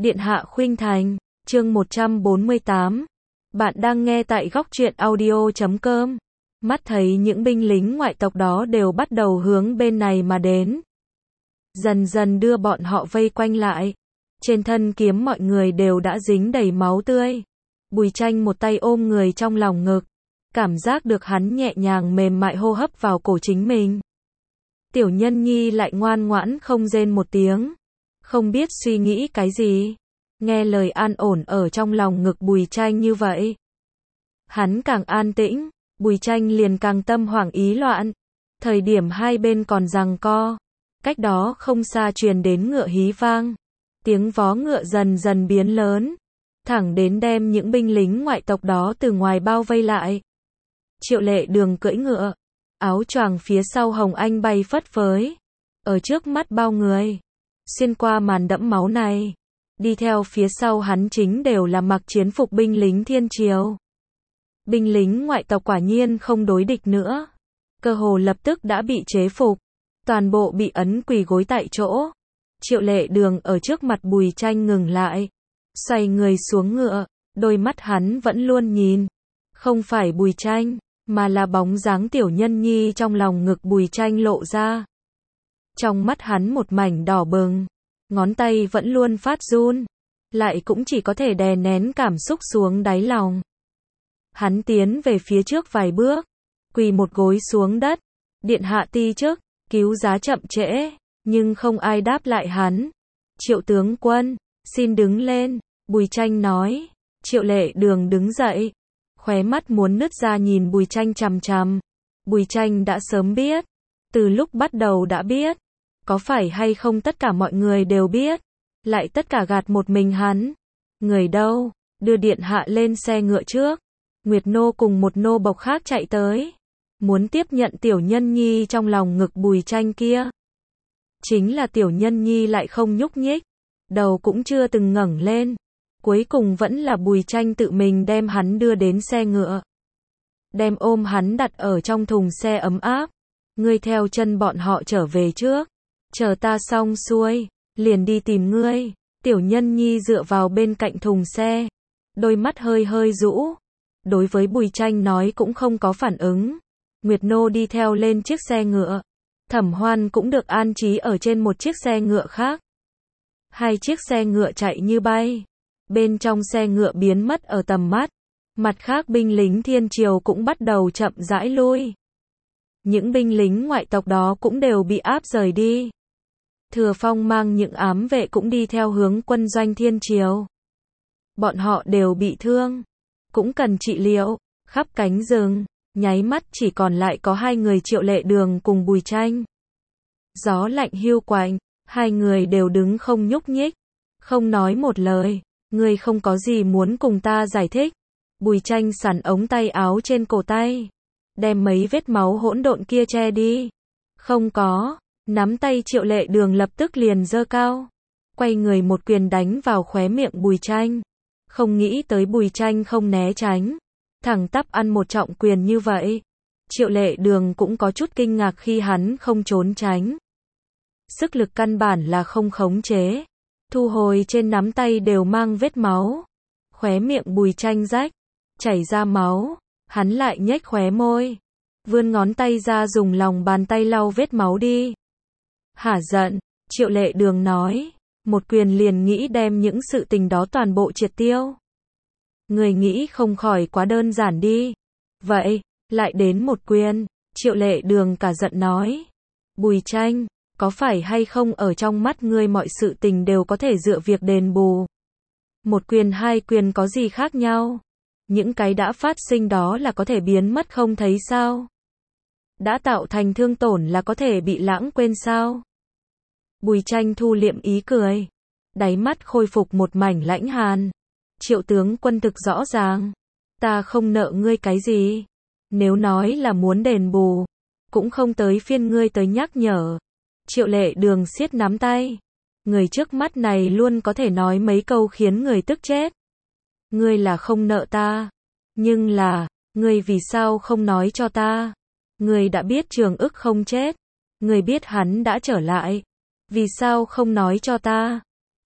Điện hạ khuynh thành, chương 148. Bạn đang nghe tại góc truyện audio.com. Mắt thấy những binh lính ngoại tộc đó đều bắt đầu hướng bên này mà đến. Dần dần đưa bọn họ vây quanh lại. Trên thân kiếm mọi người đều đã dính đầy máu tươi. Bùi Tranh một tay ôm người trong lòng ngực. Cảm giác được hắn nhẹ nhàng mềm mại hô hấp vào cổ chính mình. Tiểu Nhân Nhi lại ngoan ngoãn không rên một tiếng. Không biết suy nghĩ cái gì. Nghe lời an ổn ở trong lòng ngực Bùi Tranh như vậy. Hắn càng an tĩnh, Bùi Tranh liền càng tâm hoảng ý loạn. Thời điểm hai bên còn giằng co. Cách đó không xa truyền đến ngựa hí vang. Tiếng vó ngựa dần dần biến lớn. Thẳng đến đem những binh lính ngoại tộc đó từ ngoài bao vây lại. Triệu Lệ Đường cưỡi ngựa. Áo choàng phía sau hồng anh bay phất phới. Ở trước mắt bao người. Xuyên qua màn đẫm máu này. Đi theo phía sau hắn chính đều là mặc chiến phục binh lính thiên triều. Binh lính ngoại tộc quả nhiên không đối địch nữa. Cơ hồ lập tức đã bị chế phục. Toàn bộ bị ấn quỳ gối tại chỗ. Triệu Lệ Đường ở trước mặt Bùi Tranh ngừng lại. Xoay người xuống ngựa. Đôi mắt hắn vẫn luôn nhìn. Không phải Bùi Tranh, mà là bóng dáng Tiểu Nhân Nhi trong lòng ngực Bùi Tranh lộ ra. Trong mắt hắn một mảnh đỏ bừng. Ngón tay vẫn luôn phát run. Lại cũng chỉ có thể đè nén cảm xúc xuống đáy lòng. Hắn tiến về phía trước vài bước. Quỳ một gối xuống đất. Điện hạ ti chức, cứu giá chậm trễ. Nhưng không ai đáp lại hắn. Triệu tướng quân, xin đứng lên. Bùi Tranh nói. Triệu Lệ Đường đứng dậy. Khóe mắt muốn nứt ra nhìn Bùi Tranh chằm chằm. Bùi Tranh đã sớm biết. Từ lúc bắt đầu đã biết. Có phải hay không tất cả mọi người đều biết. Lại tất cả gạt một mình hắn. Người đâu? Đưa điện hạ lên xe ngựa trước. Nguyệt nô cùng một nô bộc khác chạy tới. Muốn tiếp nhận Tiểu Nhân Nhi trong lòng ngực Bùi Tranh kia. Chính là Tiểu Nhân Nhi lại không nhúc nhích. Đầu cũng chưa từng ngẩng lên. Cuối cùng vẫn là Bùi Tranh tự mình đem hắn đưa đến xe ngựa. Đem ôm hắn đặt ở trong thùng xe ấm áp. Ngươi theo chân bọn họ trở về trước. Chờ ta xong xuôi, liền đi tìm ngươi. Tiểu Nhân Nhi dựa vào bên cạnh thùng xe. Đôi mắt hơi hơi rũ. Đối với Bùi Tranh nói cũng không có phản ứng. Nguyệt nô đi theo lên chiếc xe ngựa. Thẩm Hoan cũng được an trí ở trên một chiếc xe ngựa khác. Hai chiếc xe ngựa chạy như bay. Bên trong xe ngựa biến mất ở tầm mắt. Mặt khác binh lính thiên triều cũng bắt đầu chậm rãi lui. Những binh lính ngoại tộc đó cũng đều bị áp rời đi. Thừa Phong mang những ám vệ cũng đi theo hướng quân doanh thiên triều. Bọn họ đều bị thương. Cũng cần trị liệu. Khắp cánh rừng. Nháy mắt chỉ còn lại có hai người Triệu Lệ Đường cùng Bùi Tranh. Gió lạnh hiu quạnh. Hai người đều đứng không nhúc nhích. Không nói một lời. Ngươi không có gì muốn cùng ta giải thích. Bùi Tranh sắn ống tay áo trên cổ tay. Đem mấy vết máu hỗn độn kia che đi. Không có. Nắm tay Triệu Lệ Đường lập tức liền giơ cao. Quay người một quyền đánh vào khóe miệng Bùi Tranh. Không nghĩ tới Bùi Tranh không né tránh. Thẳng tắp ăn một trọng quyền như vậy. Triệu Lệ Đường cũng có chút kinh ngạc khi hắn không trốn tránh. Sức lực căn bản là không khống chế. Thu hồi trên nắm tay đều mang vết máu. Khóe miệng Bùi Tranh rách. Chảy ra máu. Hắn lại nhếch khóe môi. Vươn ngón tay ra dùng lòng bàn tay lau vết máu đi. Hả giận, Triệu Lệ Đường nói. Một quyền liền nghĩ đem những sự tình đó toàn bộ triệt tiêu. Người nghĩ không khỏi quá đơn giản đi. Vậy, lại đến một quyền. Triệu Lệ Đường cả giận nói. Bùi Tranh, có phải hay không ở trong mắt ngươi mọi sự tình đều có thể dựa việc đền bù. Một quyền hai quyền có gì khác nhau. Những cái đã phát sinh đó là có thể biến mất không thấy sao. Đã tạo thành thương tổn là có thể bị lãng quên sao. Bùi Tranh thu liệm ý cười. Đáy mắt khôi phục một mảnh lãnh hàn. Triệu tướng quân thực rõ ràng. Ta không nợ ngươi cái gì. Nếu nói là muốn đền bù. Cũng không tới phiên ngươi tới nhắc nhở. Triệu Lệ Đường siết nắm tay. Người trước mắt này luôn có thể nói mấy câu khiến người tức chết. Ngươi là không nợ ta. Nhưng là, ngươi vì sao không nói cho ta? Ngươi đã biết Trường Ức không chết. Ngươi biết hắn đã trở lại. Vì sao không nói cho ta?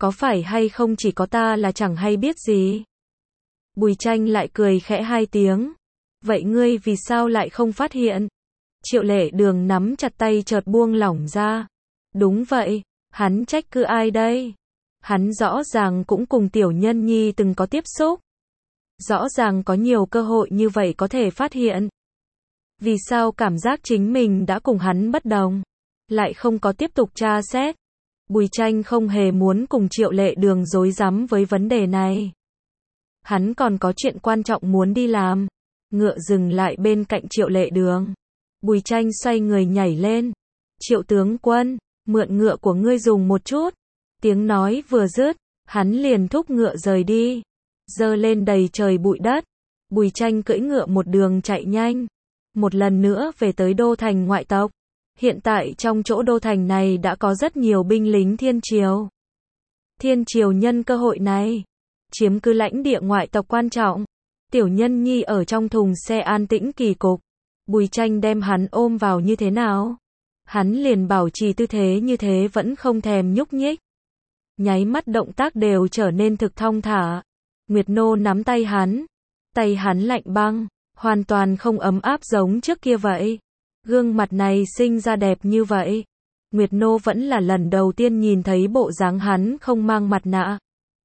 có phải hay không chỉ có ta là chẳng hay biết gì? Bùi Tranh lại cười khẽ hai tiếng. Vậy ngươi vì sao lại không phát hiện? Triệu Lệ Đường nắm chặt tay chợt buông lỏng ra. Đúng vậy, hắn trách cứ ai đây? Hắn rõ ràng cũng cùng Tiểu Nhân Nhi từng có tiếp xúc. Rõ ràng có nhiều cơ hội như vậy có thể phát hiện. Vì sao cảm giác chính mình đã cùng hắn bất đồng? Lại không có tiếp tục tra xét. Bùi Tranh không hề muốn cùng Triệu Lệ Đường rối rắm với vấn đề này. Hắn còn có chuyện quan trọng muốn đi làm. Ngựa dừng lại bên cạnh Triệu Lệ Đường. Bùi Tranh xoay người nhảy lên. Triệu tướng quân, mượn ngựa của ngươi dùng một chút. Tiếng nói vừa dứt, hắn liền thúc ngựa rời đi. Dơ lên đầy trời bụi đất. Bùi Tranh cưỡi ngựa một đường chạy nhanh. Một lần nữa về tới đô thành ngoại tộc. Hiện tại trong chỗ đô thành này đã có rất nhiều binh lính thiên triều. Thiên triều nhân cơ hội này, chiếm cứ lãnh địa ngoại tộc quan trọng. Tiểu Nhân Nhi ở trong thùng xe an tĩnh kỳ cục. Bùi Tranh đem hắn ôm vào như thế nào? Hắn liền bảo trì tư thế như thế vẫn không thèm nhúc nhích. Nháy mắt động tác đều trở nên thực thong thả. Nguyệt Nô nắm tay hắn lạnh băng, hoàn toàn không ấm áp giống trước kia vậy. Gương mặt này sinh ra đẹp như vậy. Nguyệt Nô vẫn là lần đầu tiên nhìn thấy bộ dáng hắn không mang mặt nạ.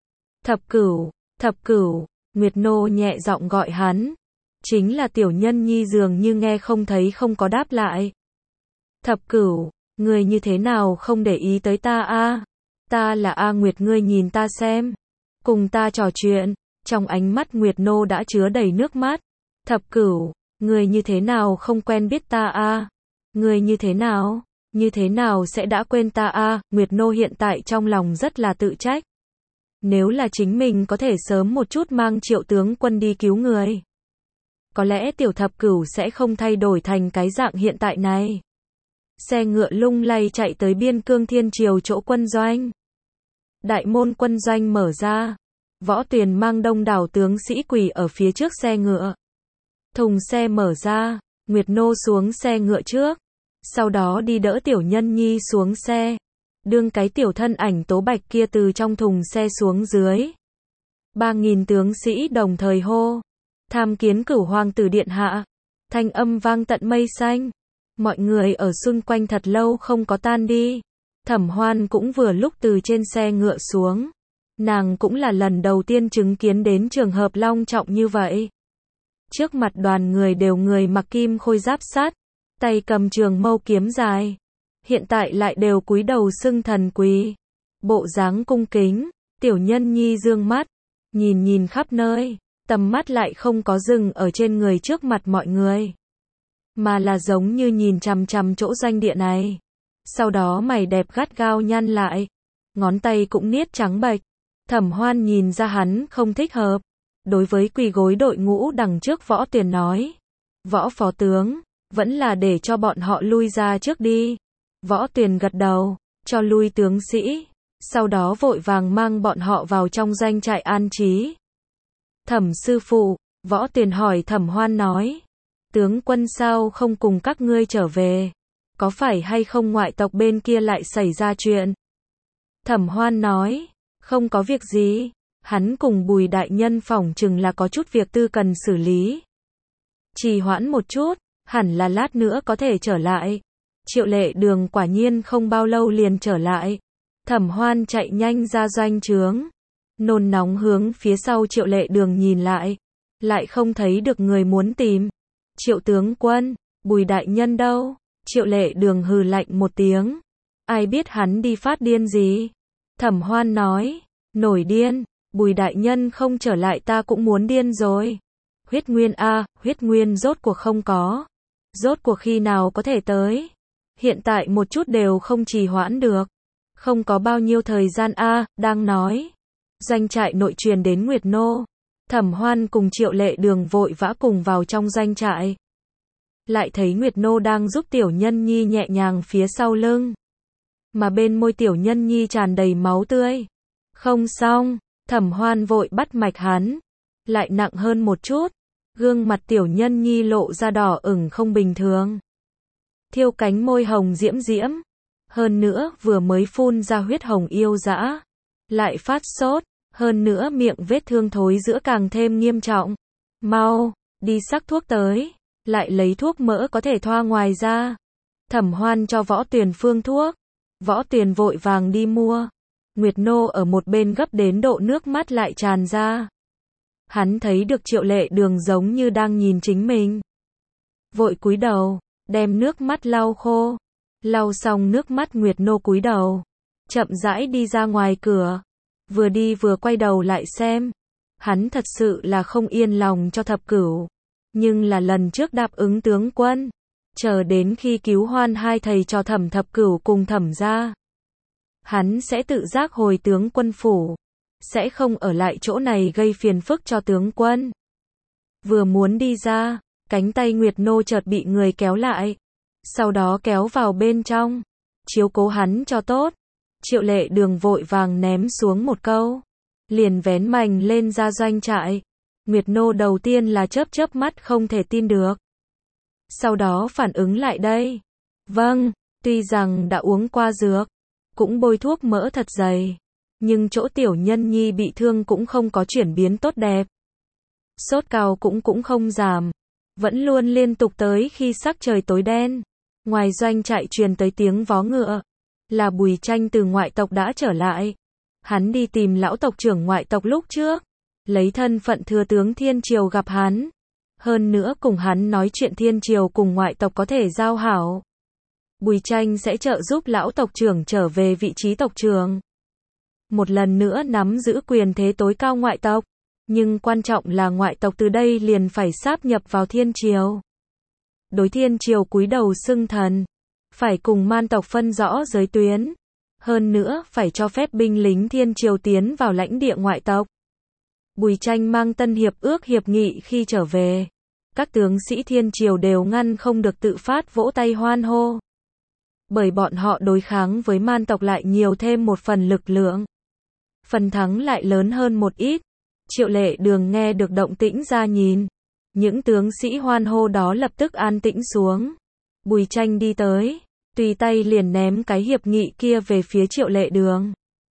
Thập cửu, Nguyệt Nô nhẹ giọng gọi hắn. Chính là Tiểu Nhân Nhi dường như nghe không thấy không có đáp lại. Thập cửu, người như thế nào không để ý tới ta a? Ta là A Nguyệt, ngươi nhìn ta xem. Cùng ta trò chuyện, trong ánh mắt Nguyệt Nô đã chứa đầy nước mắt. Thập cửu, người như thế nào không quen biết ta a? Người như thế nào sẽ đã quên ta a? Nguyệt Nô hiện tại trong lòng rất là tự trách. Nếu là chính mình có thể sớm một chút mang Triệu tướng quân đi cứu người, có lẽ tiểu thập cửu sẽ không thay đổi thành cái dạng hiện tại này. Xe ngựa lung lay chạy tới biên cương thiên triều chỗ quân doanh. Đại môn quân doanh mở ra. Võ Tuyền mang đông đảo tướng sĩ quỳ ở phía trước xe ngựa. Thùng xe mở ra, Nguyệt Nô xuống xe ngựa trước. Sau đó đi đỡ Tiểu Nhân Nhi xuống xe. Đương cái tiểu thân ảnh tố bạch kia từ trong thùng xe xuống dưới. 3.000 tướng sĩ đồng thời hô. Tham kiến Cửu Hoàng tử điện hạ. Thanh âm vang tận mây xanh. Mọi người ở xung quanh thật lâu không có tan đi. Thẩm Hoan cũng vừa lúc từ trên xe ngựa xuống. Nàng cũng là lần đầu tiên chứng kiến đến trường hợp long trọng như vậy. Trước mặt đoàn người đều người mặc kim khôi giáp sắt, tay cầm trường mâu kiếm dài. Hiện tại lại đều cúi đầu xưng thần quỳ. Bộ dáng cung kính. Tiểu Nhân Nhi dương mắt, nhìn khắp nơi, tầm mắt lại không có dừng ở trên người trước mặt mọi người, mà là giống như nhìn chằm chằm chỗ doanh địa này. Sau đó mày đẹp gắt gao nhăn lại, ngón tay cũng niết trắng bệch. Thẩm Hoan nhìn ra hắn không thích hợp. Đối với quỳ gối đội ngũ đằng trước Võ Tuyền nói. Võ phó tướng, vẫn là để cho bọn họ lui ra trước đi. Võ Tuyền gật đầu, cho lui tướng sĩ. Sau đó vội vàng mang bọn họ vào trong doanh trại an trí. Thẩm sư phụ, Võ Tuyền hỏi Thẩm Hoan nói. Tướng quân sao không cùng các ngươi trở về? Có phải hay không ngoại tộc bên kia lại xảy ra chuyện? Thẩm Hoan nói. Không có việc gì. Hắn cùng Bùi đại nhân phỏng chừng là có chút việc tư cần xử lý. Trì hoãn một chút, hẳn là lát nữa có thể trở lại. Triệu Lệ Đường quả nhiên không bao lâu liền trở lại. Thẩm Hoan chạy nhanh ra doanh trướng. Nôn nóng hướng phía sau Triệu Lệ Đường nhìn lại không thấy được người muốn tìm. Triệu tướng quân, Bùi đại nhân đâu? Triệu Lệ Đường hừ lạnh một tiếng. Ai biết hắn đi phát điên gì? Thẩm Hoan nói, nổi điên, Bùi đại nhân không trở lại ta cũng muốn điên rồi. Huyết nguyên a, huyết nguyên rốt cuộc không có. Rốt cuộc khi nào có thể tới? Hiện tại một chút đều không trì hoãn được. Không có bao nhiêu thời gian a, đang nói. Doanh trại nội truyền đến Nguyệt Nô. Thẩm Hoan cùng Triệu Lệ Đường vội vã cùng vào trong doanh trại. Lại thấy Nguyệt Nô đang giúp Tiểu Nhân Nhi nhẹ nhàng phía sau lưng. Mà bên môi Tiểu Nhân Nhi tràn đầy máu tươi. Không xong, Thẩm Hoan vội bắt mạch hắn. Lại nặng hơn một chút. Gương mặt Tiểu Nhân Nhi lộ ra đỏ ửng không bình thường. Thiêu cánh môi hồng diễm diễm. Hơn nữa vừa mới phun ra huyết hồng yêu dã. lại phát sốt, hơn nữa miệng vết thương thối giữa càng thêm nghiêm trọng. Mau, đi sắc thuốc tới, lại lấy thuốc mỡ có thể thoa ngoài ra. Thẩm Hoan cho Võ Tuyền phương thuốc. Võ Tuyền vội vàng đi mua. Nguyệt Nô ở một bên gấp đến độ nước mắt lại tràn ra. Hắn thấy được Triệu Lệ Đường giống như đang nhìn chính mình. Vội cúi đầu, đem nước mắt lau khô. Lau xong nước mắt Nguyệt Nô cúi đầu, chậm rãi đi ra ngoài cửa. Vừa đi vừa quay đầu lại xem. Hắn thật sự là không yên lòng cho Thập Cửu. Nhưng là lần trước đáp ứng tướng quân. Chờ đến khi cứu hoan hai thầy trò Thẩm Thập Cửu cùng Thẩm gia, hắn sẽ tự giác hồi tướng quân phủ. Sẽ không ở lại chỗ này gây phiền phức cho tướng quân. Vừa muốn đi ra, cánh tay Nguyệt Nô chợt bị người kéo lại. Sau đó kéo vào bên trong. Chiếu cố hắn cho tốt. Triệu Lệ Đường vội vàng ném xuống một câu. Liền vén mành lên ra doanh trại. Nguyệt Nô đầu tiên là chớp chớp mắt không thể tin được. Sau đó phản ứng lại đây. Vâng, tuy rằng đã uống qua dược, cũng bôi thuốc mỡ thật dày, nhưng chỗ tiểu nhân nhi bị thương cũng không có chuyển biến tốt đẹp. Sốt cao cũng không giảm, vẫn luôn liên tục tới khi sắc trời tối đen. Ngoài doanh trại truyền tới tiếng vó ngựa, là Bùi Tranh từ ngoại tộc đã trở lại. Hắn đi tìm lão tộc trưởng ngoại tộc lúc trước, lấy thân phận thừa tướng Thiên Triều gặp hắn. Hơn nữa cùng hắn nói chuyện Thiên Triều cùng ngoại tộc có thể giao hảo. Bùi Tranh sẽ trợ giúp lão tộc trưởng trở về vị trí tộc trưởng. Một lần nữa nắm giữ quyền thế tối cao ngoại tộc. Nhưng quan trọng là ngoại tộc từ đây liền phải sáp nhập vào Thiên Triều. Đối Thiên Triều cúi đầu xưng thần. Phải cùng man tộc phân rõ giới tuyến. Hơn nữa phải cho phép binh lính Thiên Triều tiến vào lãnh địa ngoại tộc. Bùi Tranh mang tân hiệp ước hiệp nghị khi trở về. Các tướng sĩ Thiên Triều đều ngăn không được tự phát vỗ tay hoan hô. Bởi bọn họ đối kháng với man tộc lại nhiều thêm một phần lực lượng. Phần thắng lại lớn hơn một ít. Triệu Lệ Đường nghe được động tĩnh ra nhìn. Những tướng sĩ hoan hô đó lập tức an tĩnh xuống. Bùi Tranh đi tới, tùy tay liền ném cái hiệp nghị kia về phía Triệu Lệ Đường.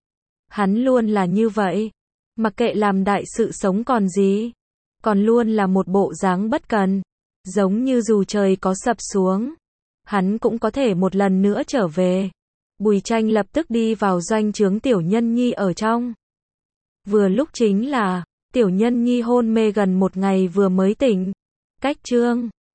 Hắn luôn là như vậy. Mặc kệ làm đại sự sống còn gì. Còn luôn là một bộ dáng bất cần. Giống như dù trời có sập xuống, hắn cũng có thể một lần nữa trở về. Bùi Tranh lập tức đi vào doanh trướng Tiểu Nhân Nhi ở trong. Vừa lúc chính là Tiểu Nhân Nhi hôn mê gần một ngày vừa mới tỉnh. Cách chương